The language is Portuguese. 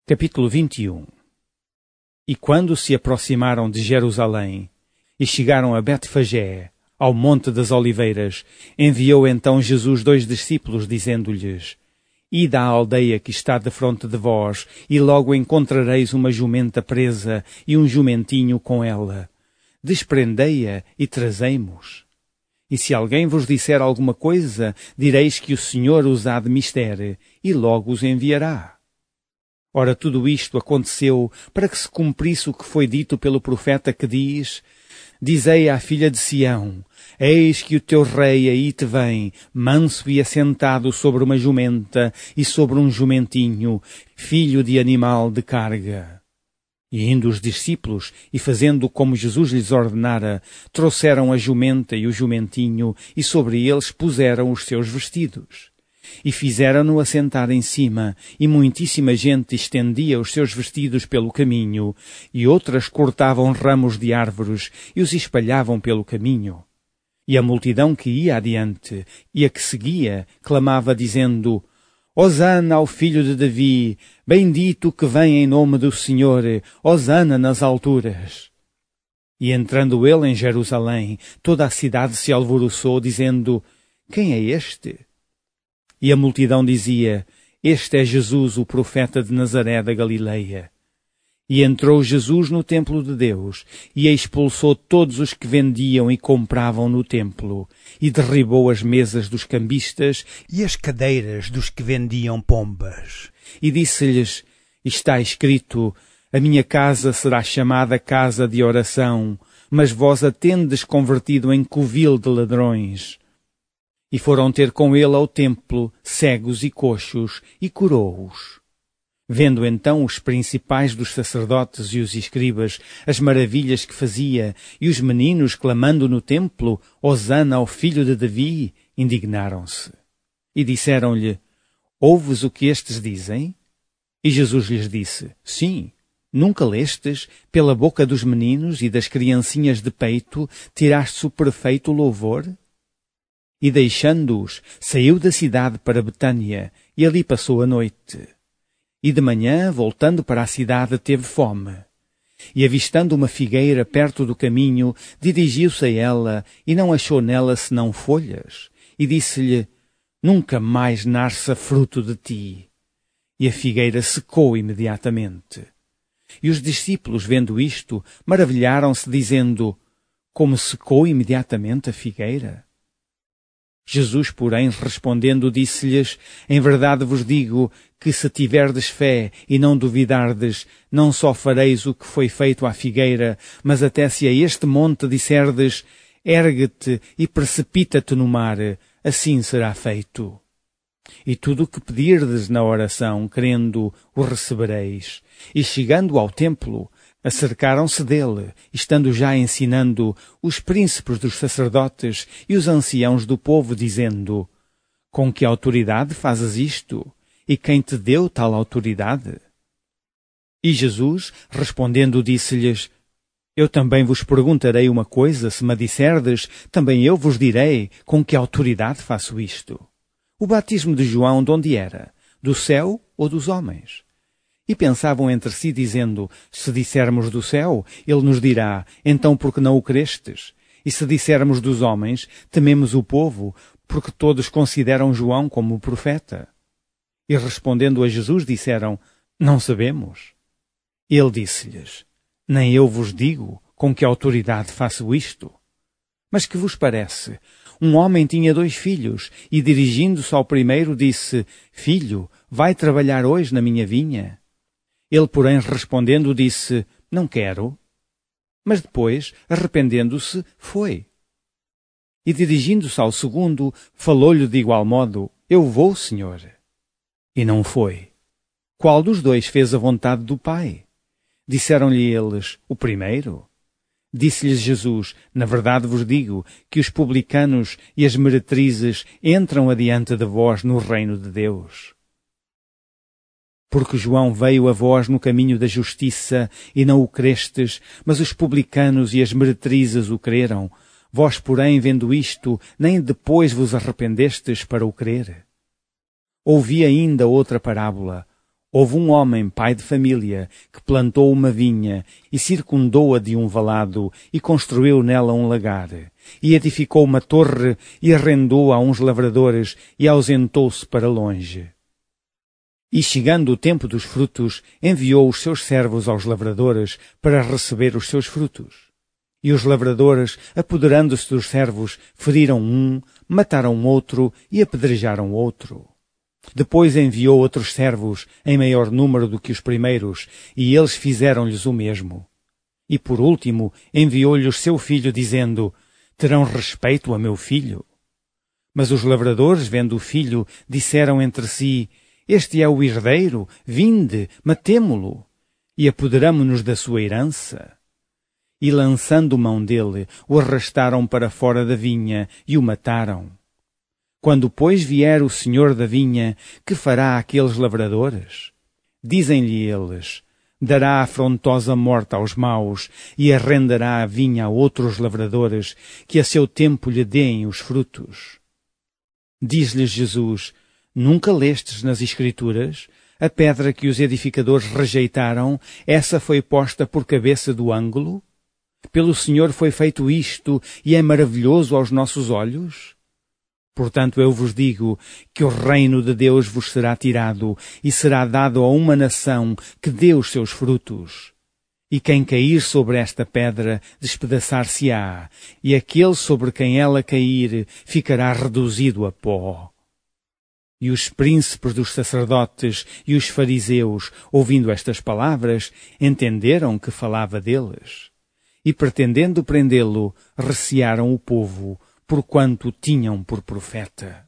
Capítulo 21. E quando se aproximaram de Jerusalém e chegaram a Betfagé, ao Monte das Oliveiras, enviou então Jesus 2 discípulos, dizendo-lhes: Ide à aldeia que está defronte de vós, e logo encontrareis uma jumenta presa e um jumentinho com ela. Desprendei-a e trazei-mos. E se alguém vos disser alguma coisa, direis que o Senhor os há de mister, e logo os enviará. Ora, tudo isto aconteceu para que se cumprisse o que foi dito pelo profeta que diz: Dizei à filha de Sião: Eis que o teu rei aí te vem, manso e assentado sobre uma jumenta e sobre um jumentinho, filho de animal de carga. E indo os discípulos, e fazendo como Jesus lhes ordenara, trouxeram a jumenta e o jumentinho, e sobre eles puseram os seus vestidos. E fizeram-no assentar em cima, e muitíssima gente estendia os seus vestidos pelo caminho, e outras cortavam ramos de árvores e os espalhavam pelo caminho. E a multidão que ia adiante e a que seguia clamava dizendo: Hosana ao filho de Davi, bendito que vem em nome do Senhor, Hosana nas alturas. E entrando ele em Jerusalém, toda a cidade se alvoroçou, dizendo: Quem é este? E a multidão dizia: Este é Jesus, o profeta de Nazaré da Galileia. E entrou Jesus no templo de Deus, e expulsou todos os que vendiam e compravam no templo, e derribou as mesas dos cambistas e as cadeiras dos que vendiam pombas. E disse-lhes: Está escrito: A minha casa será chamada casa de oração, mas vós a tendes convertido em covil de ladrões. E foram ter com ele ao templo cegos e coxos, e curou-os. Vendo então os principais dos sacerdotes e os escribas as maravilhas que fazia, e os meninos clamando no templo: Hosana ao filho de Davi, indignaram-se. E disseram-lhe: Ouves o que estes dizem? E Jesus lhes disse: Sim. Nunca lestes, pela boca dos meninos e das criancinhas de peito, tiraste o perfeito louvor? E deixando-os, saiu da cidade para Betânia, e ali passou a noite. E de manhã, voltando para a cidade, teve fome. E avistando uma figueira perto do caminho, dirigiu-se a ela, e não achou nela senão folhas. E disse-lhe: Nunca mais nasça fruto de ti. E a figueira secou imediatamente. E os discípulos, vendo isto, maravilharam-se, dizendo: Como secou imediatamente a figueira? Jesus, porém, respondendo, disse-lhes: Em verdade vos digo que se tiverdes fé e não duvidardes, não só fareis o que foi feito à figueira, mas até se a este monte disserdes: Ergue-te e precipita-te no mar, assim será feito. E tudo o que pedirdes na oração, crendo, o recebereis. E chegando ao templo, acercaram-se dele, estando já ensinando, os príncipes dos sacerdotes e os anciãos do povo, dizendo: Com que autoridade fazes isto? E quem te deu tal autoridade? E Jesus, respondendo, disse-lhes: Eu também vos perguntarei uma coisa, se me disserdes, também eu vos direi com que autoridade faço isto. O batismo de João de onde era? Do céu ou dos homens? E pensavam entre si, dizendo: Se dissermos do céu, ele nos dirá: Então por que não o crestes? E se dissermos dos homens, tememos o povo, porque todos consideram João como profeta. E respondendo a Jesus, disseram: Não sabemos. Ele disse-lhes: Nem eu vos digo com que autoridade faço isto. Mas que vos parece? Um homem tinha 2 filhos, e dirigindo-se ao primeiro disse: Filho, vai trabalhar hoje na minha vinha. Ele, porém, respondendo, disse: Não quero. Mas depois, arrependendo-se, foi. E dirigindo-se ao segundo, falou-lhe de igual modo: Eu vou, Senhor. E não foi. Qual dos 2 fez a vontade do Pai? Disseram-lhe eles: O primeiro. Disse-lhes Jesus: Na verdade vos digo que os publicanos e as meretrizes entram adiante de vós no reino de Deus. Porque João veio a vós no caminho da justiça e não o crestes, mas os publicanos e as meretrizes o creram. Vós, porém, vendo isto, nem depois vos arrependestes para o crer. Ouvi ainda outra parábola. Houve um homem, pai de família, que plantou uma vinha e circundou-a de um valado e construiu nela um lagar. E edificou uma torre e arrendou a uns lavradores e ausentou-se para longe. E chegando o tempo dos frutos, enviou os seus servos aos lavradores para receber os seus frutos. E os lavradores, apoderando-se dos servos, feriram um, mataram outro e apedrejaram outro. Depois enviou outros servos, em maior número do que os primeiros, e eles fizeram-lhes o mesmo. E por último enviou-lhes seu filho, dizendo: terão respeito a meu filho? Mas os lavradores, vendo o filho, disseram entre si: este é o herdeiro, vinde, matemo-lo, e apoderamo-nos da sua herança. E lançando mão dele, o arrastaram para fora da vinha e o mataram. Quando, pois, vier o senhor da vinha, que fará aqueles lavradores? Dizem-lhe eles: dará afrontosa morte aos maus e arrendará a vinha a outros lavradores, que a seu tempo lhe deem os frutos. Diz-lhes Jesus: nunca lestes nas Escrituras? A pedra que os edificadores rejeitaram, essa foi posta por cabeça do ângulo? Pelo Senhor foi feito isto, e é maravilhoso aos nossos olhos? Portanto, eu vos digo que o reino de Deus vos será tirado e será dado a uma nação que dê os seus frutos. E quem cair sobre esta pedra despedaçar-se-á, e aquele sobre quem ela cair ficará reduzido a pó. E os príncipes dos sacerdotes e os fariseus, ouvindo estas palavras, entenderam que falava deles. E pretendendo prendê-lo, recearam o povo, porquanto o tinham por profeta.